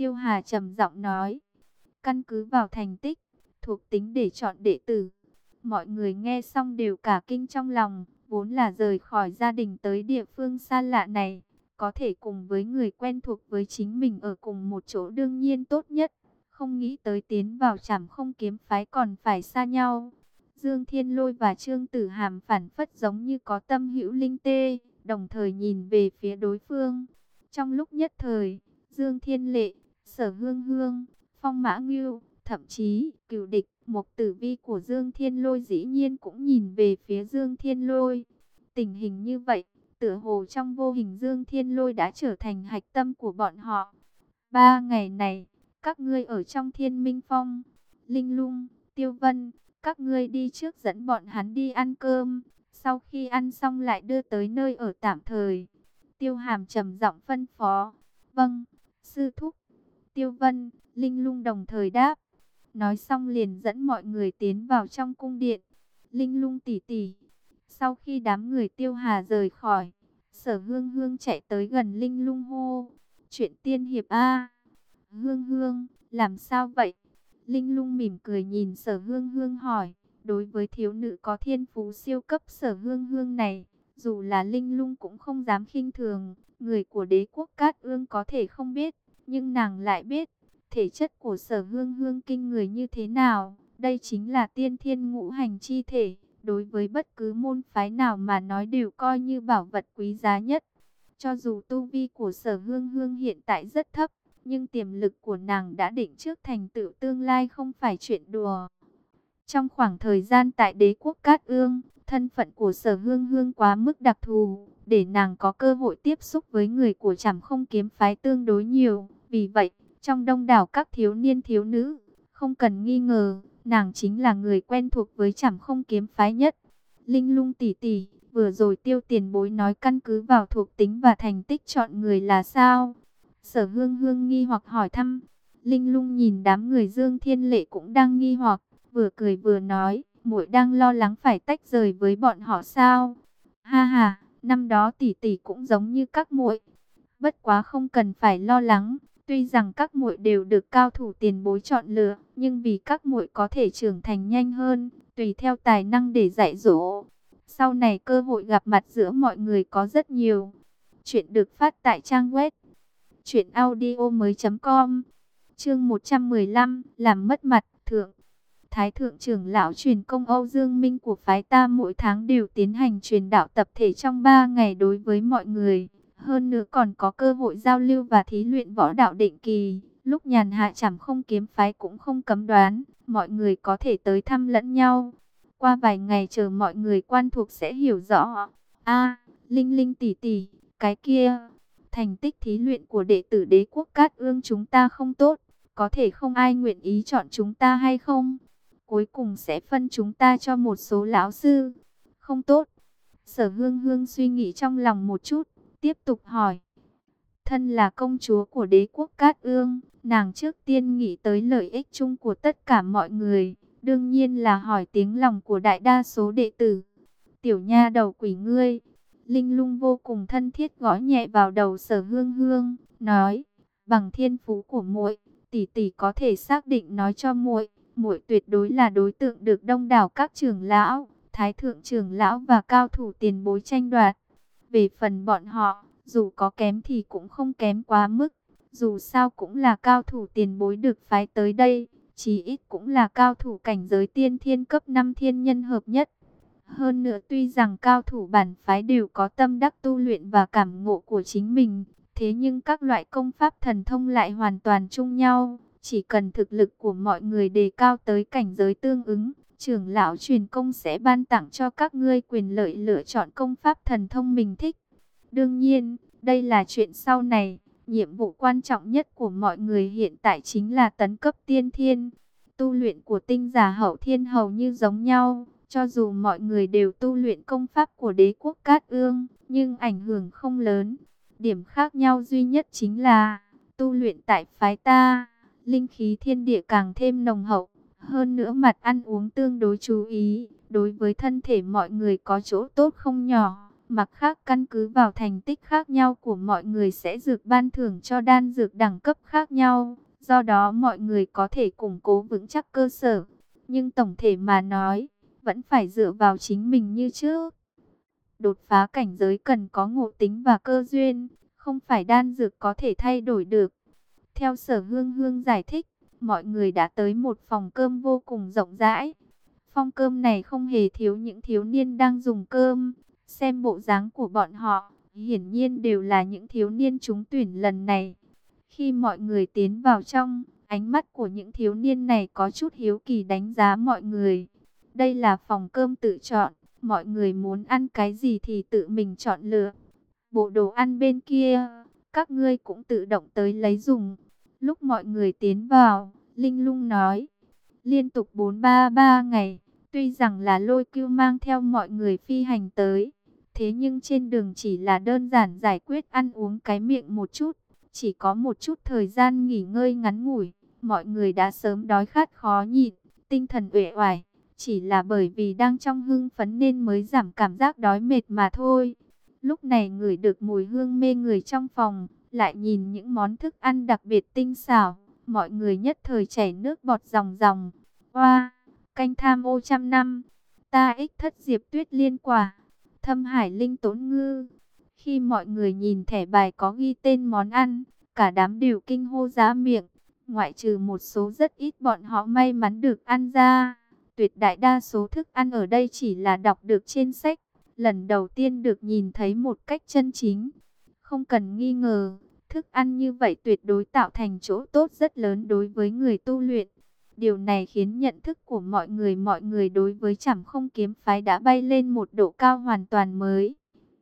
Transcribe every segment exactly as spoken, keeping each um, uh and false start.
Tiêu Hà trầm giọng nói, căn cứ vào thành tích, thuộc tính để chọn đệ tử. Mọi người nghe xong đều cả kinh trong lòng, vốn là rời khỏi gia đình tới địa phương xa lạ này, có thể cùng với người quen thuộc với chính mình ở cùng một chỗ đương nhiên tốt nhất. Không nghĩ tới tiến vào Trảm Không kiếm phái còn phải xa nhau. Dương Thiên Lôi và Trương Tử Hàm phản phất giống như có tâm hữu linh tê, đồng thời nhìn về phía đối phương. Trong lúc nhất thời, Dương Thiên Lệ, Sở Hương Hương, Phong Mã Ngưu, thậm chí cửu địch, Mộc Tử Vi của Dương Thiên Lôi dĩ nhiên cũng nhìn về phía Dương Thiên Lôi. Tình hình như vậy, tựa hồ trong vô hình Dương Thiên Lôi đã trở thành hạch tâm của bọn họ. Ba ngày này, các ngươi ở trong Thiên Minh Phong, Linh Lung, Tiêu Vân, các ngươi đi trước dẫn bọn hắn đi ăn cơm, sau khi ăn xong lại đưa tới nơi ở tạm thời. Tiêu Hàm trầm giọng phân phó. Vâng, sư thúc. Tiêu Vân, Linh Lung đồng thời đáp. Nói xong liền dẫn mọi người tiến vào trong cung điện. Linh Lung tỷ tỷ. Sau khi đám người Tiêu Hà rời khỏi, Sở Hương Hương chạy tới gần Linh Lung hô. Chuyện tiên hiệp a. Hương Hương, làm sao vậy? Linh Lung mỉm cười nhìn Sở Hương Hương hỏi. Đối với thiếu nữ có thiên phú siêu cấp Sở Hương Hương này, dù là Linh Lung cũng không dám khinh thường. Người của đế quốc Cát Ương có thể không biết, nhưng nàng lại biết. Thể chất của Sở Hương Hương kinh người như thế nào? Đây chính là tiên thiên ngũ hành chi thể. Đối với bất cứ môn phái nào mà nói đều coi như bảo vật quý giá nhất. Cho dù tu vi của Sở Hương Hương hiện tại rất thấp, nhưng tiềm lực của nàng đã định trước thành tựu tương lai không phải chuyện đùa. Trong khoảng thời gian tại đế quốc Cát Ương, thân phận của Sở Hương Hương quá mức đặc thù, để nàng có cơ hội tiếp xúc với người của Trảm Không kiếm phái tương đối nhiều. Vì vậy, trong đông đảo các thiếu niên thiếu nữ, không cần nghi ngờ, nàng chính là người quen thuộc với Trảm Không kiếm phái nhất. Linh Lung tỷ tỷ, vừa rồi Tiêu tiền bối nói căn cứ vào thuộc tính và thành tích chọn người là sao? Sở Hương Hương nghi hoặc hỏi thăm. Linh Lung nhìn đám người Dương Thiên Lệ cũng đang nghi hoặc, vừa cười vừa nói, muội đang lo lắng phải tách rời với bọn họ sao? Ha ha, năm đó tỷ tỷ cũng giống như các muội. Bất quá không cần phải lo lắng, tuy rằng các muội đều được cao thủ tiền bối chọn lựa, nhưng vì các muội có thể trưởng thành nhanh hơn, tùy theo tài năng để dạy dỗ. Sau này cơ hội gặp mặt giữa mọi người có rất nhiều. Chuyện được phát tại trang web truyện audio mới chấm com. Chương một trăm mười lăm, làm mất mặt thượng. Thái thượng trưởng lão truyền công Âu Dương Minh của phái ta mỗi tháng đều tiến hành truyền đạo tập thể trong ba ngày đối với mọi người. Hơn nữa còn có cơ hội giao lưu và thí luyện võ đạo định kỳ. Lúc nhàn hạ Trảm Không kiếm phái cũng không cấm đoán, mọi người có thể tới thăm lẫn nhau. Qua vài ngày chờ mọi người quan thuộc sẽ hiểu rõ. A, Linh Linh tỷ tỷ, cái kia, thành tích thí luyện của đệ tử đế quốc Cát Ương chúng ta không tốt, có thể không ai nguyện ý chọn chúng ta hay không? Cuối cùng sẽ phân chúng ta cho một số lão sư. Không tốt. Sở Hương Hương suy nghĩ trong lòng một chút, tiếp tục hỏi. Thân là công chúa của đế quốc Cát Ương, nàng trước tiên nghĩ tới lợi ích chung của tất cả mọi người, đương nhiên là hỏi tiếng lòng của đại đa số đệ tử. Tiểu nha đầu quỷ ngươi. Linh Lung vô cùng thân thiết gõ nhẹ vào đầu Sở Hương Hương, nói, bằng thiên phú của muội, tỷ tỷ có thể xác định nói cho muội, muội tuyệt đối là đối tượng được đông đảo các trưởng lão, thái thượng trưởng lão và cao thủ tiền bối tranh đoạt. Về phần bọn họ, dù có kém thì cũng không kém quá mức, dù sao cũng là cao thủ tiền bối được phái tới đây, chí ít cũng là cao thủ cảnh giới tiên thiên cấp năm thiên nhân hợp nhất. Hơn nữa tuy rằng cao thủ bản phái đều có tâm đắc tu luyện và cảm ngộ của chính mình, thế nhưng các loại công pháp thần thông lại hoàn toàn chung nhau. Chỉ cần thực lực của mọi người đề cao tới cảnh giới tương ứng, trưởng lão truyền công sẽ ban tặng cho các ngươi quyền lợi lựa chọn công pháp thần thông mình thích. Đương nhiên, đây là chuyện sau này, nhiệm vụ quan trọng nhất của mọi người hiện tại chính là tấn cấp tiên thiên. Tu luyện của tinh giả hậu thiên hầu như giống nhau. Cho dù mọi người đều tu luyện công pháp của đế quốc Cát Ương, nhưng ảnh hưởng không lớn. Điểm khác nhau duy nhất chính là, tu luyện tại phái ta, linh khí thiên địa càng thêm nồng hậu. Hơn nữa mặt ăn uống tương đối chú ý, đối với thân thể mọi người có chỗ tốt không nhỏ. Mặt khác căn cứ vào thành tích khác nhau của mọi người sẽ dược ban thưởng cho đan dược đẳng cấp khác nhau. Do đó mọi người có thể củng cố vững chắc cơ sở. Nhưng tổng thể mà nói, vẫn phải dựa vào chính mình như trước. Đột phá cảnh giới cần có ngộ tính và cơ duyên, không phải đan dược có thể thay đổi được. Theo Sở Hương Hương giải thích, mọi người đã tới một phòng cơm vô cùng rộng rãi. Phòng cơm này không hề thiếu những thiếu niên đang dùng cơm. Xem bộ dáng của bọn họ, hiển nhiên đều là những thiếu niên trúng tuyển lần này. Khi mọi người tiến vào trong, ánh mắt của những thiếu niên này có chút hiếu kỳ đánh giá mọi người. Đây là phòng cơm tự chọn, mọi người muốn ăn cái gì thì tự mình chọn lựa. Bộ đồ ăn bên kia, các ngươi cũng tự động tới lấy dùng. Lúc mọi người tiến vào, Linh Lung nói, liên tục bốn ba ba ngày, tuy rằng là Lôi Cưu mang theo mọi người phi hành tới, thế nhưng trên đường chỉ là đơn giản giải quyết ăn uống cái miệng một chút, chỉ có một chút thời gian nghỉ ngơi ngắn ngủi, mọi người đã sớm đói khát khó nhịn, tinh thần uể oải, chỉ là bởi vì đang trong hưng phấn nên mới giảm cảm giác đói mệt mà thôi. Lúc này ngửi được mùi hương mê người trong phòng, lại nhìn những món thức ăn đặc biệt tinh xảo, mọi người nhất thời chảy nước bọt ròng ròng. Oa, canh tham ô trăm năm, ta ích thất diệp tuyết liên quả, thâm hải linh tốn ngư. Khi mọi người nhìn thẻ bài có ghi tên món ăn, cả đám đều kinh hô ra miệng, ngoại trừ một số rất ít bọn họ may mắn được ăn ra. Tuyệt đại đa số thức ăn ở đây chỉ là đọc được trên sách, lần đầu tiên được nhìn thấy một cách chân chính. Không cần nghi ngờ, thức ăn như vậy tuyệt đối tạo thành chỗ tốt rất lớn đối với người tu luyện. Điều này khiến nhận thức của mọi người mọi người đối với Trảm Không kiếm phái đã bay lên một độ cao hoàn toàn mới.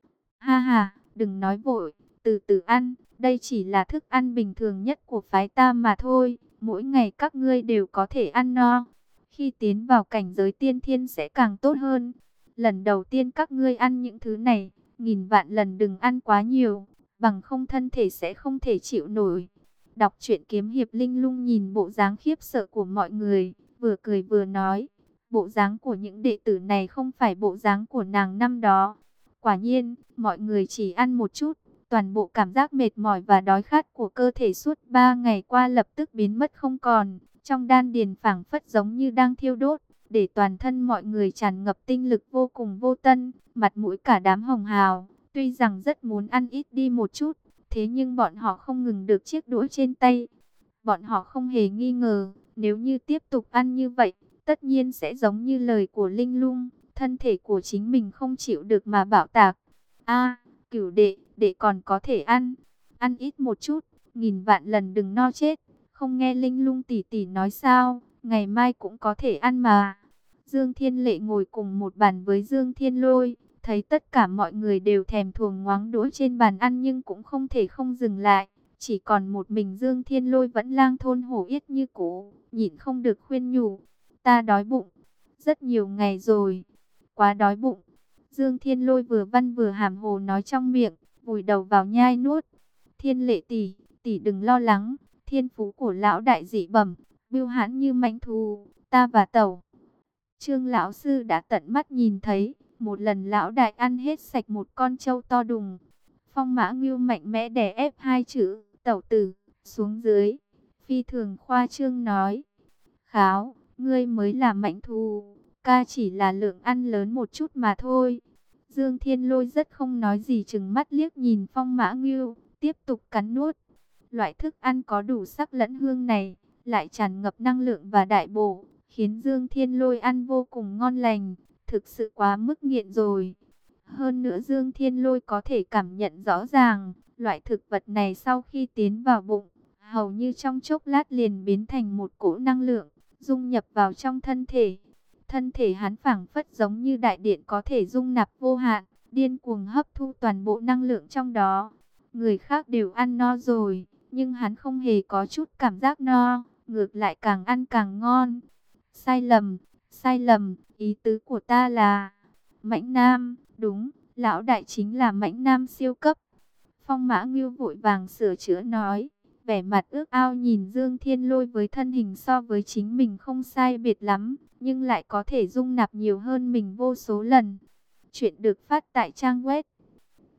Ha ha, đừng nói vội, từ từ ăn, đây chỉ là thức ăn bình thường nhất của phái ta mà thôi, mỗi ngày các ngươi đều có thể ăn no. Khi tiến vào cảnh giới tiên thiên sẽ càng tốt hơn. Lần đầu tiên các ngươi ăn những thứ này, nghìn vạn lần đừng ăn quá nhiều, bằng không thân thể sẽ không thể chịu nổi. Đọc truyện kiếm hiệp, Linh Lung nhìn bộ dáng khiếp sợ của mọi người, vừa cười vừa nói, bộ dáng của những đệ tử này không phải bộ dáng của nàng năm đó. Quả nhiên, mọi người chỉ ăn một chút, toàn bộ cảm giác mệt mỏi và đói khát của cơ thể suốt ba ngày qua lập tức biến mất không còn. Trong đan điền phảng phất giống như đang thiêu đốt, để toàn thân mọi người tràn ngập tinh lực vô cùng vô tân, mặt mũi cả đám hồng hào. Tuy rằng rất muốn ăn ít đi một chút, thế nhưng bọn họ không ngừng được chiếc đũa trên tay. Bọn họ không hề nghi ngờ, nếu như tiếp tục ăn như vậy, tất nhiên sẽ giống như lời của Linh Lung, thân thể của chính mình không chịu được mà bạo tạc. A, Cửu đệ, đệ còn có thể ăn, ăn ít một chút, nghìn vạn lần đừng no chết. Không nghe Linh Lung tỷ tỷ nói sao, ngày mai cũng có thể ăn mà. Dương Thiên Lệ ngồi cùng một bàn với Dương Thiên Lôi, thấy tất cả mọi người đều thèm thuồng ngoáng đũa trên bàn ăn nhưng cũng không thể không dừng lại. Chỉ còn một mình Dương Thiên Lôi vẫn lang thôn hổ yết như cũ, nhịn không được khuyên nhủ. Ta đói bụng, rất nhiều ngày rồi, quá đói bụng. Dương Thiên Lôi vừa văn vừa hàm hồ nói trong miệng, vùi đầu vào nhai nuốt. Thiên Lệ tỷ, tỷ đừng lo lắng, thiên phú của lão đại dị bẩm, bưu hãn như mãnh thú, ta và tẩu Trương lão sư đã tận mắt nhìn thấy, một lần lão đại ăn hết sạch một con trâu to đùng. Phong Mã Ngưu mạnh mẽ đè ép hai chữ tẩu tử xuống dưới, phi thường khoa trương nói: "Kháo, ngươi mới là mãnh thú, ca chỉ là lượng ăn lớn một chút mà thôi." Dương Thiên Lôi rất không nói gì, trừng mắt liếc nhìn Phong Mã Ngưu, tiếp tục cắn nuốt. Loại thức ăn có đủ sắc lẫn hương này, lại tràn ngập năng lượng và đại bổ, khiến Dương Thiên Lôi ăn vô cùng ngon lành, thực sự quá mức nghiện rồi. Hơn nữa Dương Thiên Lôi có thể cảm nhận rõ ràng, loại thực vật này sau khi tiến vào bụng, hầu như trong chốc lát liền biến thành một cỗ năng lượng, dung nhập vào trong thân thể. Thân thể hắn phảng phất giống như đại điện có thể dung nạp vô hạn, điên cuồng hấp thu toàn bộ năng lượng trong đó. Người khác đều ăn no rồi, nhưng hắn không hề có chút cảm giác no, ngược lại càng ăn càng ngon. Sai lầm, sai lầm, ý tứ của ta là Mãnh Nam, đúng, lão đại chính là Mãnh Nam siêu cấp. Phong Mã Ngưu vội vàng sửa chữa nói, vẻ mặt ước ao nhìn Dương Thiên Lôi với thân hình so với chính mình không sai biệt lắm, nhưng lại có thể dung nạp nhiều hơn mình vô số lần. Chuyện được phát tại trang web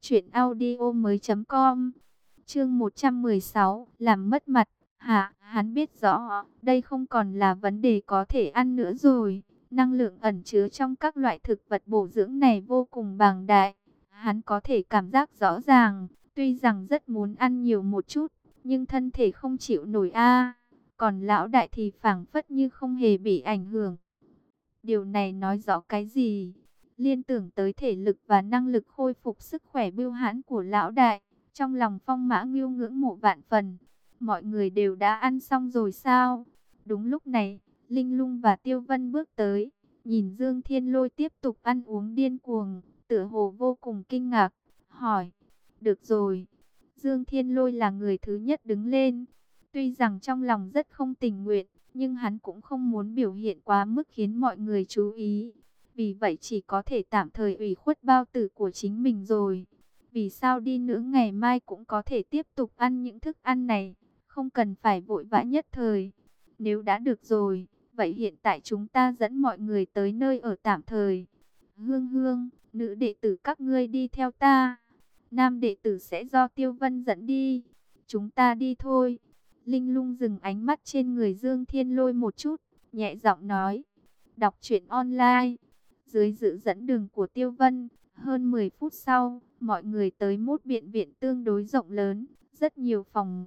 Chuyện audio mới com. Chương một trăm mười sáu, làm mất mặt. Hả, hắn biết rõ, đây không còn là vấn đề có thể ăn nữa rồi. Năng lượng ẩn chứa trong các loại thực vật bổ dưỡng này vô cùng bàng đại. Hắn có thể cảm giác rõ ràng, tuy rằng rất muốn ăn nhiều một chút, nhưng thân thể không chịu nổi a. Còn lão đại thì phảng phất như không hề bị ảnh hưởng. Điều này nói rõ cái gì? Liên tưởng tới thể lực và năng lực khôi phục sức khỏe bưu hãn của lão đại, trong lòng Phong Mã Ngưu ngưỡng mộ vạn phần. Mọi người đều đã ăn xong rồi sao? Đúng lúc này, Linh Lung và Tiêu Vân bước tới, nhìn Dương Thiên Lôi tiếp tục ăn uống điên cuồng, tựa hồ vô cùng kinh ngạc, hỏi: "Được rồi." Dương Thiên Lôi là người thứ nhất đứng lên, tuy rằng trong lòng rất không tình nguyện, nhưng hắn cũng không muốn biểu hiện quá mức khiến mọi người chú ý. Vì vậy chỉ có thể tạm thời ủy khuất bao tử của chính mình rồi. Vì sao đi nữa ngày mai cũng có thể tiếp tục ăn những thức ăn này, không cần phải vội vã nhất thời. Nếu đã được rồi, vậy hiện tại chúng ta dẫn mọi người tới nơi ở tạm thời. Hương Hương, nữ đệ tử các ngươi đi theo ta. Nam đệ tử sẽ do Tiêu Vân dẫn đi. Chúng ta đi thôi. Linh Lung dừng ánh mắt trên người Dương Thiên Lôi một chút, nhẹ giọng nói: "Đọc truyện online." Dưới sự dẫn đường của Tiêu Vân, hơn mười phút sau, mọi người tới một viện viện tương đối rộng lớn, rất nhiều phòng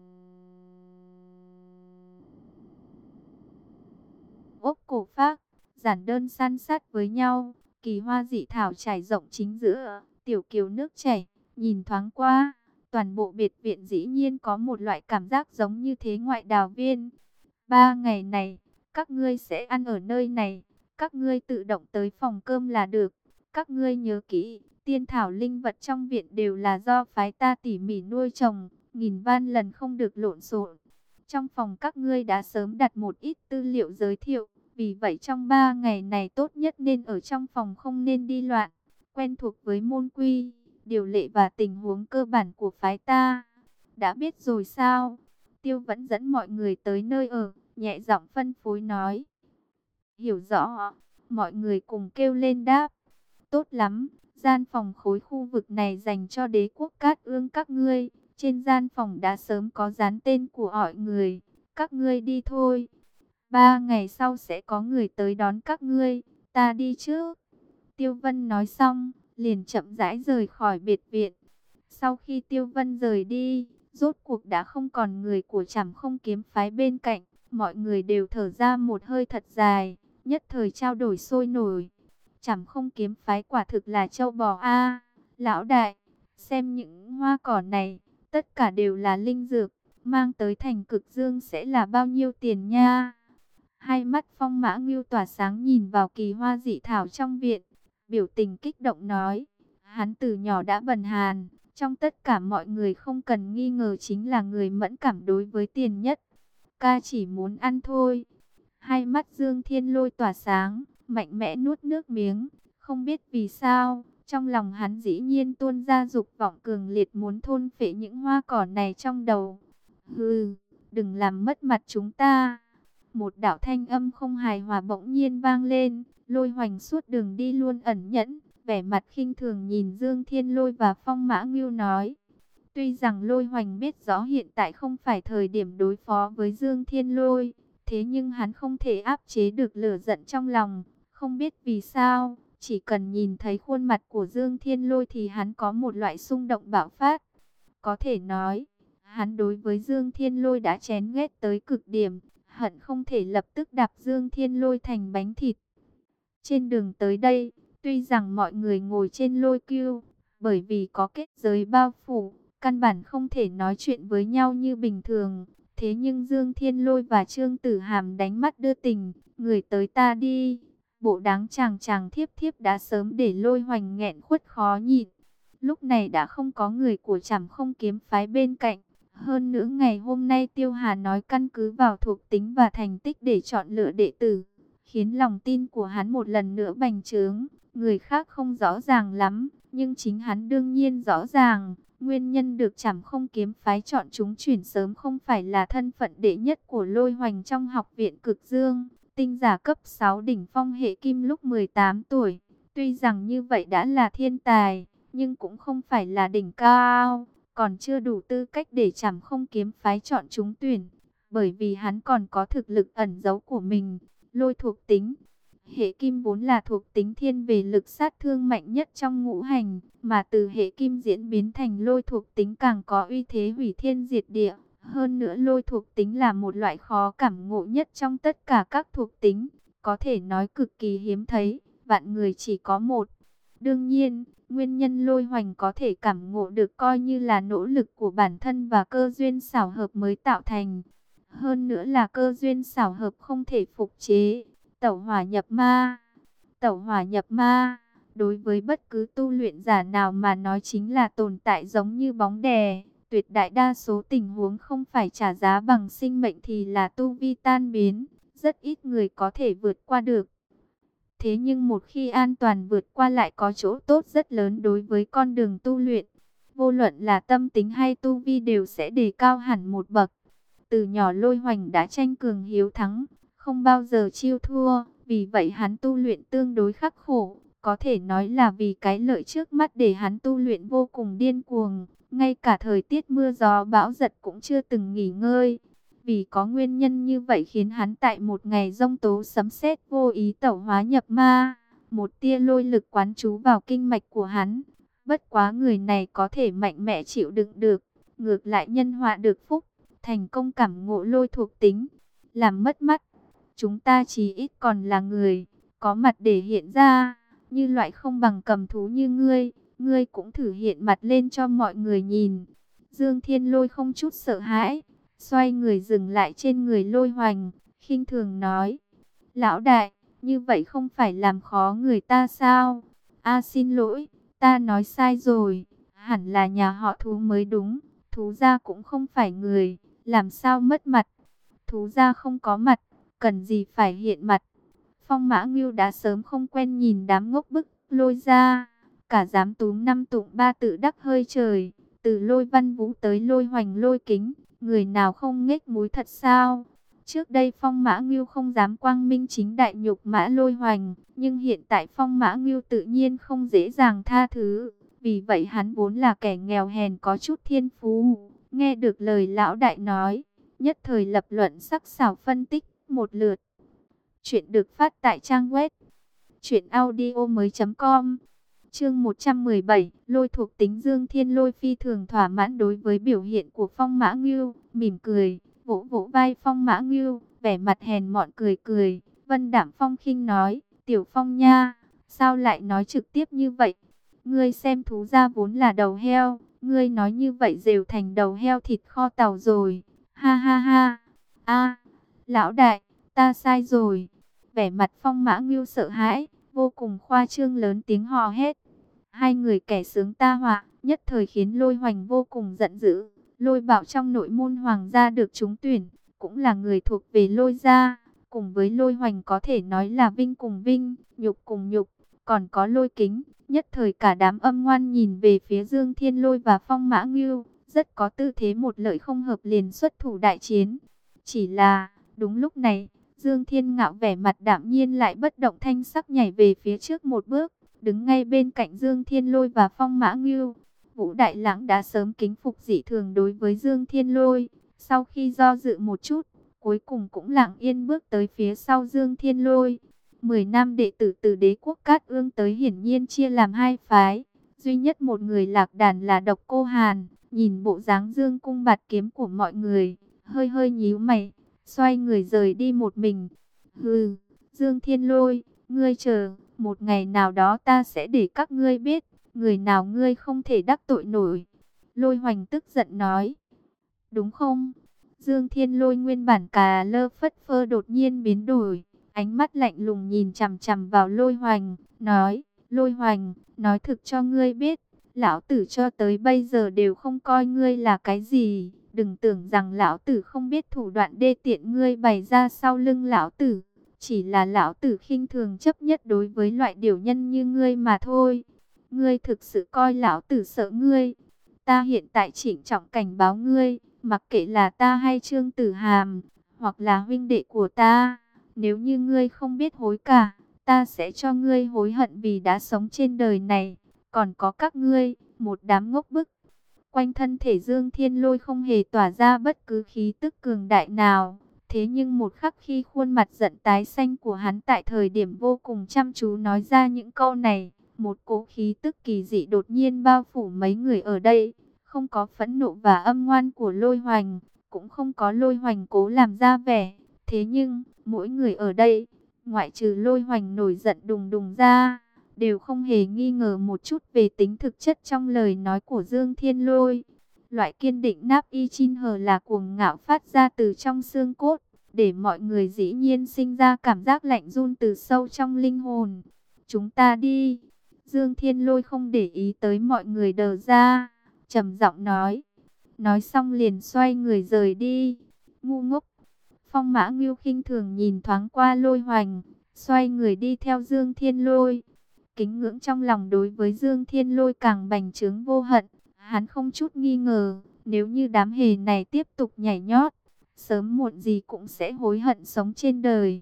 ốc cổ phác, giản đơn san sát với nhau, kỳ hoa dị thảo trải rộng chính giữa, tiểu kiều nước chảy, nhìn thoáng qua, toàn bộ biệt viện dĩ nhiên có một loại cảm giác giống như thế ngoại đào viên. Ba ngày này, các ngươi sẽ ăn ở nơi này. Các ngươi tự động tới phòng cơm là được. Các ngươi nhớ kỹ, tiên thảo linh vật trong viện đều là do phái ta tỉ mỉ nuôi trồng, nghìn van lần không được lộn xộn. Trong phòng các ngươi đã sớm đặt một ít tư liệu giới thiệu, vì vậy trong ba ngày này tốt nhất nên ở trong phòng, không nên đi loạn, quen thuộc với môn quy, điều lệ và tình huống cơ bản của phái ta. Đã biết rồi sao? Tiêu vẫn dẫn mọi người tới nơi ở, nhẹ giọng phân phối nói. Hiểu rõ, mọi người cùng kêu lên đáp. Tốt lắm, gian phòng khối khu vực này dành cho đế quốc Cát Ương các ngươi. Trên gian phòng đã sớm có dán tên của mọi người. Các ngươi đi thôi. Ba ngày sau sẽ có người tới đón các ngươi. Ta đi trước. Tiêu Vân nói xong, liền chậm rãi rời khỏi biệt viện. Sau khi Tiêu Vân rời đi, rốt cuộc đã không còn người của Trảm Không Kiếm phái bên cạnh. Mọi người đều thở ra một hơi thật dài, nhất thời trao đổi sôi nổi. Trảm Không Kiếm phái quả thực là châu bò a. Lão đại, xem những hoa cỏ này, tất cả đều là linh dược, mang tới thành Cực Dương sẽ là bao nhiêu tiền nha? Hai mắt Phong Mã Ngưu tỏa sáng nhìn vào kỳ hoa dị thảo trong viện, biểu tình kích động nói. Hắn từ nhỏ đã bần hàn, trong tất cả mọi người không cần nghi ngờ chính là người mẫn cảm đối với tiền nhất. Ca chỉ muốn ăn thôi. Hai mắt Dương Thiên Lôi tỏa sáng, mạnh mẽ nuốt nước miếng. Không biết vì sao, trong lòng hắn dĩ nhiên tuôn ra dục vọng cường liệt muốn thôn phệ những hoa cỏ này trong đầu. Hừ, đừng làm mất mặt chúng ta. Một đạo thanh âm không hài hòa bỗng nhiên vang lên. Lôi Hoành suốt đường đi luôn ẩn nhẫn, vẻ mặt khinh thường nhìn Dương Thiên Lôi và Phong Mã Ngưu nói. Tuy rằng Lôi Hoành biết rõ hiện tại không phải thời điểm đối phó với Dương Thiên Lôi, thế nhưng hắn không thể áp chế được lửa giận trong lòng. Không biết vì sao, chỉ cần nhìn thấy khuôn mặt của Dương Thiên Lôi thì hắn có một loại xung động bạo phát. Có thể nói, hắn đối với Dương Thiên Lôi đã chén ghét tới cực điểm, hận không thể lập tức đạp Dương Thiên Lôi thành bánh thịt. Trên đường tới đây, tuy rằng mọi người ngồi trên lôi cưu, bởi vì có kết giới bao phủ, căn bản không thể nói chuyện với nhau như bình thường. Thế nhưng Dương Thiên Lôi và Trương Tử Hàm đánh mắt đưa tình, người tới ta đi. Bộ đáng chàng chàng thiếp thiếp đã sớm để Lôi Hoành nghẹn khuất khó nhịn. Lúc này đã không có người của Trảm Không Kiếm phái bên cạnh. Hơn nữa ngày hôm nay Tiêu Hà nói căn cứ vào thuộc tính và thành tích để chọn lựa đệ tử, khiến lòng tin của hắn một lần nữa bành trướng. Người khác không rõ ràng lắm, nhưng chính hắn đương nhiên rõ ràng. Nguyên nhân được Trảm Không Kiếm phái chọn chúng chuyển sớm không phải là thân phận đệ nhất của Lôi Hoành trong học viện Cực Dương, tinh giả cấp sáu đỉnh phong hệ kim lúc mười tám tuổi. Tuy rằng như vậy đã là thiên tài, nhưng cũng không phải là đỉnh cao, còn chưa đủ tư cách để Trảm Không kiếm phái chọn trúng tuyển, bởi vì hắn còn có thực lực ẩn giấu của mình. Lôi thuộc tính, hệ kim vốn là thuộc tính thiên về lực sát thương mạnh nhất trong ngũ hành, mà từ hệ kim diễn biến thành lôi thuộc tính càng có uy thế hủy thiên diệt địa. Hơn nữa lôi thuộc tính là một loại khó cảm ngộ nhất trong tất cả các thuộc tính, có thể nói cực kỳ hiếm thấy, vạn người chỉ có một. Đương nhiên, nguyên nhân lôi hoành có thể cảm ngộ được coi như là nỗ lực của bản thân và cơ duyên xảo hợp mới tạo thành. Hơn nữa là cơ duyên xảo hợp không thể phục chế. Tẩu hỏa nhập ma. Tẩu hỏa nhập ma, đối với bất cứ tu luyện giả nào mà nói chính là tồn tại giống như bóng đè. Tuyệt đại đa số tình huống không phải trả giá bằng sinh mệnh thì là tu vi tan biến. Rất ít người có thể vượt qua được. Thế nhưng một khi an toàn vượt qua lại có chỗ tốt rất lớn đối với con đường tu luyện. Vô luận là tâm tính hay tu vi đều sẽ đề cao hẳn một bậc. Từ nhỏ Lôi Hoành đã tranh cường hiếu thắng, không bao giờ chiêu thua. Vì vậy hắn tu luyện tương đối khắc khổ. Có thể nói là vì cái lợi trước mắt để hắn tu luyện vô cùng điên cuồng. Ngay cả thời tiết mưa gió bão giật cũng chưa từng nghỉ ngơi. Vì có nguyên nhân như vậy khiến hắn tại một ngày giông tố sấm sét vô ý tẩu hóa nhập ma. Một tia lôi lực quán trú vào kinh mạch của hắn. Bất quá người này có thể mạnh mẽ chịu đựng được. Ngược lại nhân họa được phúc. Thành công cảm ngộ lôi thuộc tính. Làm mất mắt. Chúng ta chỉ ít còn là người. Có mặt để hiện ra. Như loại không bằng cầm thú như ngươi. Ngươi cũng thử hiện mặt lên cho mọi người nhìn. Dương Thiên Lôi không chút sợ hãi. Xoay người dừng lại trên người Lôi Hoành, khinh thường nói: Lão đại, như vậy không phải làm khó người ta sao? A xin lỗi, ta nói sai rồi, hẳn là nhà họ Thú mới đúng. Thú gia cũng không phải người, làm sao mất mặt? Thú gia không có mặt, cần gì phải hiện mặt? Phong Mã Ngưu đã sớm không quen nhìn đám ngốc bức Lôi gia, cả dám túm năm tụng ba tự đắc hơi trời, từ Lôi Văn Vũ tới Lôi Hoành Lôi Kính. Người nào không nghếch múi thật sao? Trước đây Phong Mã Ngưu không dám quang minh chính đại nhục mã Lôi Hoành, nhưng hiện tại Phong Mã Ngưu tự nhiên không dễ dàng tha thứ. Vì vậy hắn vốn là kẻ nghèo hèn có chút thiên phú, nghe được lời lão đại nói, nhất thời lập luận sắc sảo phân tích một lượt. Chuyện được phát tại trang web truyện audio mới chấm com. Chương một trăm mười bảy, Lôi thuộc tính. Dương Thiên Lôi phi thường thỏa mãn đối với biểu hiện của Phong Mã Ngưu, mỉm cười, vỗ vỗ vai Phong Mã Ngưu, vẻ mặt hèn mọn cười cười. Vân Đạm Phong khinh nói: Tiểu Phong nha, sao lại nói trực tiếp như vậy? Ngươi xem thú gia vốn là đầu heo, ngươi nói như vậy rều thành đầu heo thịt kho tàu rồi. Ha ha ha. A, lão đại, ta sai rồi. Vẻ mặt Phong Mã Ngưu sợ hãi, vô cùng khoa trương lớn tiếng hò hét. Hai người kẻ sướng ta họa, nhất thời khiến Lôi Hoành vô cùng giận dữ. Lôi Bảo trong nội môn hoàng gia được trúng tuyển, cũng là người thuộc về Lôi gia, cùng với Lôi Hoành có thể nói là vinh cùng vinh, nhục cùng nhục. Còn có Lôi Kính, nhất thời cả đám âm ngoan nhìn về phía Dương Thiên Lôi và Phong Mã Ngưu, rất có tư thế một lợi không hợp liền xuất thủ đại chiến. Chỉ là, đúng lúc này, Dương Thiên Ngạo vẻ mặt đạm nhiên lại bất động thanh sắc nhảy về phía trước một bước, đứng ngay bên cạnh Dương Thiên Lôi và Phong Mã Ngưu. Vũ Đại Lãng đã sớm kính phục dị thường đối với Dương Thiên Lôi, sau khi do dự một chút, cuối cùng cũng lặng yên bước tới phía sau Dương Thiên Lôi. Mười nam đệ tử từ đế quốc Cát Ương tới hiển nhiên chia làm hai phái, duy nhất một người lạc đàn là Độc Cô Hàn. Nhìn bộ dáng dương cung bạt kiếm của mọi người, hơi hơi nhíu mày, xoay người rời đi một mình. Hừ, Dương Thiên Lôi, ngươi chờ, một ngày nào đó ta sẽ để các ngươi biết, người nào ngươi không thể đắc tội nổi. Lôi Hoành tức giận nói. Đúng không? Dương Thiên Lôi nguyên bản cà lơ phất phơ đột nhiên biến đổi, ánh mắt lạnh lùng nhìn chằm chằm vào Lôi Hoành, nói, Lôi Hoành, nói thực cho ngươi biết, lão tử cho tới bây giờ đều không coi ngươi là cái gì. Đừng tưởng rằng lão tử không biết thủ đoạn đê tiện ngươi bày ra sau lưng lão tử. Chỉ là lão tử khinh thường chấp nhất đối với loại điều nhân như ngươi mà thôi. Ngươi thực sự coi lão tử sợ ngươi. Ta hiện tại chỉnh trọng cảnh báo ngươi, mặc kệ là ta hay Trương Tử Hàm, hoặc là huynh đệ của ta, nếu như ngươi không biết hối cải, ta sẽ cho ngươi hối hận vì đã sống trên đời này. còn có các ngươi, một đám ngốc bức. Quanh thân thể Dương Thiên Lôi không hề tỏa ra bất cứ khí tức cường đại nào. Thế nhưng một khắc khi khuôn mặt giận tái xanh của hắn tại thời điểm vô cùng chăm chú nói ra những câu này, một cỗ khí tức kỳ dị đột nhiên bao phủ mấy người ở đây. Không có phẫn nộ và âm ngoan của Lôi Hoành, cũng không có Lôi Hoành cố làm ra vẻ. Thế nhưng, mỗi người ở đây, ngoại trừ Lôi Hoành nổi giận đùng đùng ra, đều không hề nghi ngờ một chút về tính thực chất trong lời nói của Dương Thiên Lôi. Loại kiên định náp y chin hờ là cuồng ngạo phát ra từ trong xương cốt, để mọi người dĩ nhiên sinh ra cảm giác lạnh run từ sâu trong linh hồn. Chúng ta đi. Dương Thiên Lôi không để ý tới mọi người đờ ra, trầm giọng nói. Nói xong liền xoay người rời đi. Ngu ngốc. Phong Mã Ngưu khinh thường nhìn thoáng qua Lôi Hoành, xoay người đi theo Dương Thiên Lôi. Kính ngưỡng trong lòng đối với Dương Thiên Lôi càng bành trướng vô hận. Hắn không chút nghi ngờ, nếu như đám hề này tiếp tục nhảy nhót, sớm muộn gì cũng sẽ hối hận sống trên đời.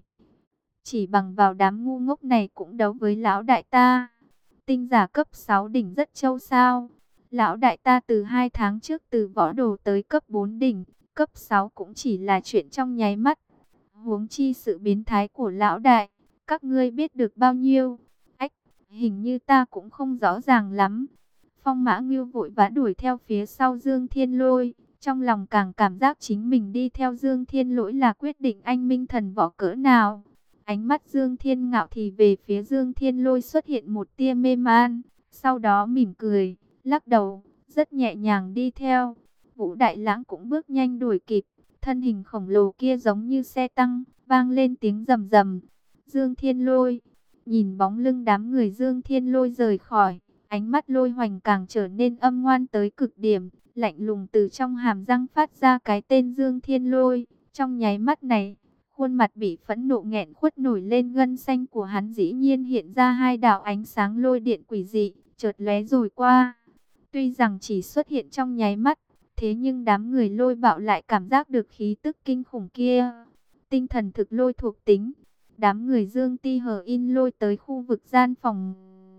Chỉ bằng vào đám ngu ngốc này cũng đấu với lão đại ta. Tinh giả cấp sáu đỉnh rất trâu sao. Lão đại ta từ hai tháng trước từ võ đồ tới cấp bốn đỉnh, cấp sáu cũng chỉ là chuyện trong nháy mắt. Huống chi sự biến thái của lão đại, các ngươi biết được bao nhiêu? Ách, hình như ta cũng không rõ ràng lắm. Phong Mã Ngưu vội vã đuổi theo phía sau Dương Thiên Lôi, trong lòng càng cảm giác chính mình đi theo Dương Thiên Lỗi là quyết định anh minh thần võ cỡ nào. Ánh mắt Dương Thiên Ngạo thì về phía Dương Thiên Lôi xuất hiện một tia mê man, sau đó mỉm cười, lắc đầu, rất nhẹ nhàng đi theo. Vũ Đại Lãng cũng bước nhanh đuổi kịp, thân hình khổng lồ kia giống như xe tăng, vang lên tiếng rầm rầm. Dương Thiên Lôi, nhìn bóng lưng đám người Dương Thiên Lôi rời khỏi, ánh mắt Lôi Hoành càng trở nên âm ngoan tới cực điểm, lạnh lùng từ trong hàm răng phát ra cái tên Dương Thiên Lôi. Trong nháy mắt này, khuôn mặt bị phẫn nộ nghẹn khuất nổi lên gân xanh của hắn dĩ nhiên hiện ra hai đạo ánh sáng lôi điện quỷ dị, chợt lóe rồi qua. Tuy rằng chỉ xuất hiện trong nháy mắt, thế nhưng đám người Lôi Bạo lại cảm giác được khí tức kinh khủng kia. Tinh thần thực lôi thuộc tính. Đám người Dương Ti Hờ In lôi tới khu vực gian phòng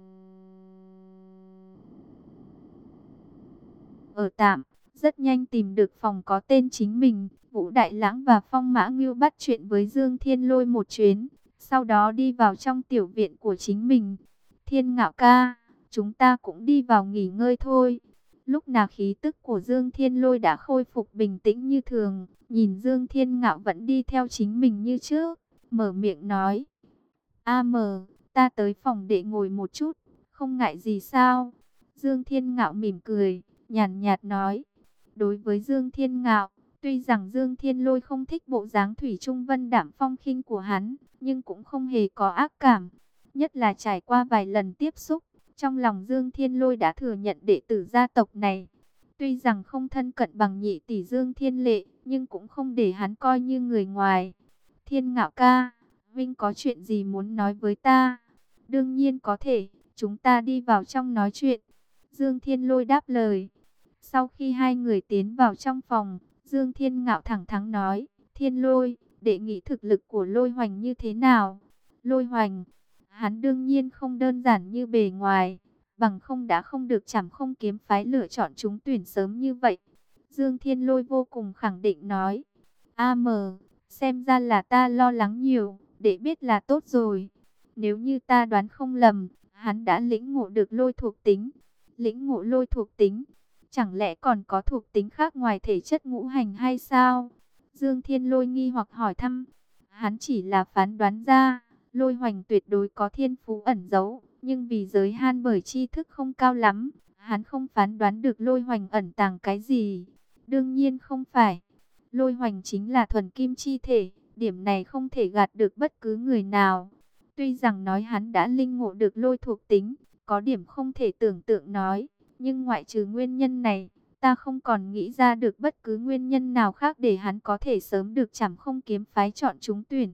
ở tạm, rất nhanh tìm được phòng có tên chính mình. Vũ Đại Lãng và Phong Mã Ngưu bắt chuyện với Dương Thiên Lôi một chuyến, sau đó đi vào trong tiểu viện của chính mình. Thiên Ngạo ca, chúng ta cũng đi vào nghỉ ngơi thôi. Lúc nào khí tức của Dương Thiên Lôi đã khôi phục bình tĩnh như thường, nhìn Dương Thiên Ngạo vẫn đi theo chính mình như trước, mở miệng nói. A mờ, ta tới phòng để ngồi một chút, không ngại gì sao? Dương Thiên Ngạo mỉm cười, nhàn nhạt nói. Đối với Dương Thiên Ngạo, tuy rằng Dương Thiên Lôi không thích bộ dáng thủy trung vân đảm phong khinh của hắn, nhưng cũng không hề có ác cảm. Nhất là trải qua vài lần tiếp xúc, trong lòng Dương Thiên Lôi đã thừa nhận đệ tử gia tộc này. Tuy rằng không thân cận bằng nhị tỷ Dương Thiên Lệ, nhưng cũng không để hắn coi như người ngoài. Thiên Ngạo ca, Vinh có chuyện gì muốn nói với ta? Đương nhiên có thể, chúng ta đi vào trong nói chuyện. Dương Thiên Lôi đáp lời. Sau khi hai người tiến vào trong phòng, Dương Thiên Ngạo thẳng thắn nói, Thiên Lôi, đệ nghĩ thực lực của Lôi Hoành như thế nào? Lôi Hoành, hắn đương nhiên không đơn giản như bề ngoài, bằng không đã không được Trảm Không Kiếm phái lựa chọn trúng tuyển sớm như vậy. Dương Thiên Lôi vô cùng khẳng định nói, A mờ, xem ra là ta lo lắng nhiều, đệ biết là tốt rồi. Nếu như ta đoán không lầm, hắn đã lĩnh ngộ được lôi thuộc tính. Lĩnh ngộ lôi thuộc tính, chẳng lẽ còn có thuộc tính khác ngoài thể chất ngũ hành hay sao? Dương Thiên Lôi nghi hoặc hỏi thăm. Hắn chỉ là phán đoán ra, Lôi Hoành tuyệt đối có thiên phú ẩn giấu, nhưng vì giới han bởi tri thức không cao lắm, hắn không phán đoán được Lôi Hoành ẩn tàng cái gì. Đương nhiên không phải. Lôi Hoành chính là thuần kim chi thể, điểm này không thể gạt được bất cứ người nào. Tuy rằng nói hắn đã linh ngộ được lôi thuộc tính, có điểm không thể tưởng tượng nói, nhưng ngoại trừ nguyên nhân này, ta không còn nghĩ ra được bất cứ nguyên nhân nào khác để hắn có thể sớm được Trảm Không Kiếm phái chọn trúng tuyển.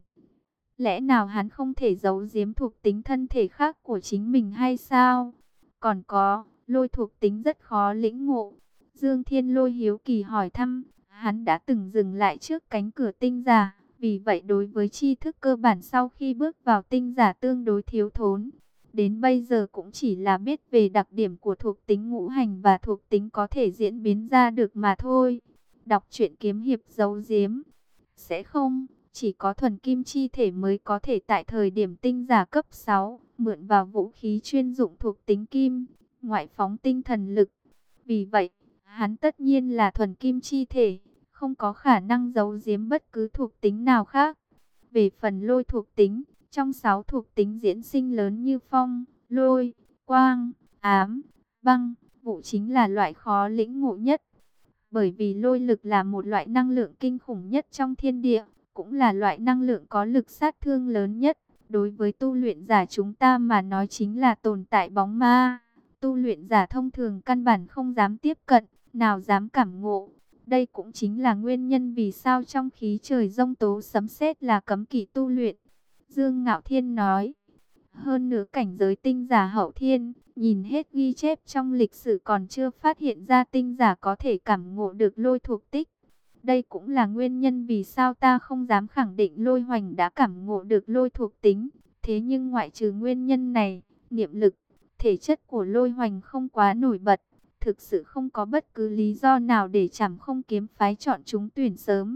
Lẽ nào hắn không thể giấu giếm thuộc tính thân thể khác của chính mình hay sao? Còn có, lôi thuộc tính rất khó lĩnh ngộ. Dương Thiên Lôi hiếu kỳ hỏi thăm, hắn đã từng dừng lại trước cánh cửa tinh giả, vì vậy đối với tri thức cơ bản sau khi bước vào tinh giả tương đối thiếu thốn. đến bây giờ cũng chỉ là biết về đặc điểm của thuộc tính ngũ hành và thuộc tính có thể diễn biến ra được mà thôi. Đọc truyện kiếm hiệp giấu giếm, sẽ không, chỉ có thuần kim chi thể mới có thể tại thời điểm tinh giả cấp sáu, mượn vào vũ khí chuyên dụng thuộc tính kim, ngoại phóng tinh thần lực. Vì vậy, hắn tất nhiên là thuần kim chi thể, không có khả năng giấu giếm bất cứ thuộc tính nào khác. Về phần lôi thuộc tính, trong sáu thuộc tính diễn sinh lớn như phong, lôi, quang, ám, băng, vũ chính là loại khó lĩnh ngộ nhất. Bởi vì lôi lực là một loại năng lượng kinh khủng nhất trong thiên địa, cũng là loại năng lượng có lực sát thương lớn nhất. Đối với tu luyện giả chúng ta mà nói chính là tồn tại bóng ma. Tu luyện giả thông thường căn bản không dám tiếp cận, nào dám cảm ngộ. Đây cũng chính là nguyên nhân vì sao trong khí trời giông tố sấm sét là cấm kỵ tu luyện. Dương Ngạo Thiên nói, hơn nữa cảnh giới tinh giả hậu thiên, nhìn hết ghi chép trong lịch sử còn chưa phát hiện ra tinh giả có thể cảm ngộ được lôi thuộc tích. Đây cũng là nguyên nhân vì sao ta không dám khẳng định lôi hoành đã cảm ngộ được lôi thuộc tính. Thế nhưng ngoại trừ nguyên nhân này, niệm lực, thể chất của lôi hoành không quá nổi bật. Thực sự không có bất cứ lý do nào để Trảm Không kiếm phái chọn chúng tuyển sớm.